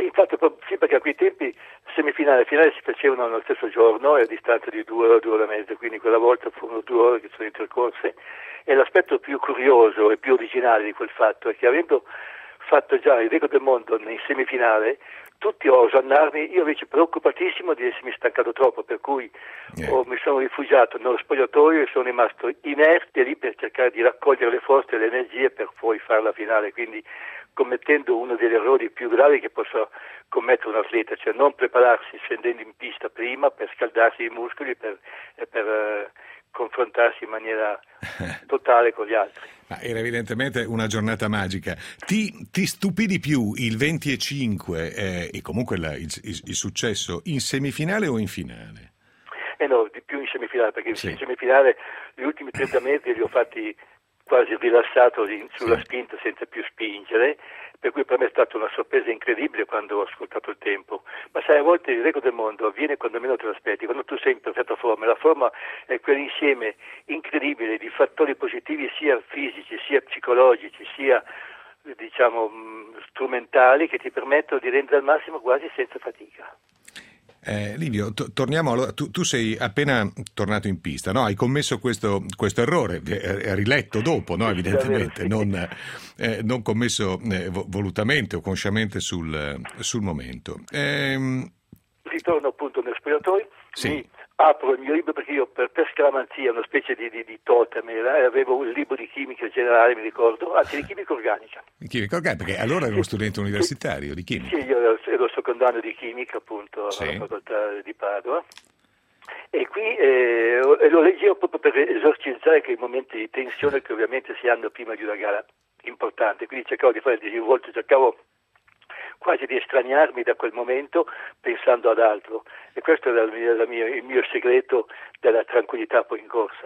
Sì, infatti, sì, perché a quei tempi semifinale e finale si facevano nello stesso giorno e a distanza di 2 o 2 ore e mezza, quindi quella volta furono 2 ore che sono intercorse. E l'aspetto più curioso e più originale di quel fatto è che, avendo fatto già il record del mondo in semifinale, tutti osannarmi, io invece preoccupatissimo di essermi stancato troppo, per cui mi sono rifugiato nello spogliatoio e sono rimasto inerte lì per cercare di raccogliere le forze e le energie per poi fare la finale, quindi commettendo uno degli errori più gravi che possa commettere un atleta, cioè non prepararsi scendendo in pista prima per scaldarsi i muscoli e per confrontarsi in maniera totale con gli altri. Ma era evidentemente una giornata magica. Ti stupì di più il 25 e comunque il successo in semifinale o in finale? No, di più in semifinale, perché Sì. in semifinale gli ultimi 30 metri li ho fatti quasi rilassato sulla spinta senza più spingere, per cui per me è stata una sorpresa incredibile quando ho ascoltato il tempo. Ma sai, a volte il record del mondo avviene quando meno te lo aspetti, quando tu sei in perfetta forma. La forma è quell'insieme incredibile di fattori positivi sia fisici, sia psicologici, sia diciamo strumentali, che ti permettono di rendere al massimo quasi senza fatica. Livio, torniamo allora. Tu sei appena tornato in pista, no? Hai commesso questo errore, riletto dopo, no? Evidentemente, non commesso volutamente o consciamente sul momento. Ritorno appunto nel spogliatoio, Sì. apro il mio libro, perché io per scaramanzia, una specie di totem, avevo un libro di chimica generale, mi ricordo, anzi di chimica organica. Chimica organica, perché allora ero uno studente universitario di chimica. Sì, io ero secondo anno di chimica appunto Sì. alla facoltà di Padova, e qui lo leggevo proprio per esorcizzare quei momenti di tensione che ovviamente si hanno prima di una gara importante, quindi cercavo di fare il disinvolto, cercavo quasi di estraniarmi da quel momento pensando ad altro, e questo era il mio segreto della tranquillità poi in corsa.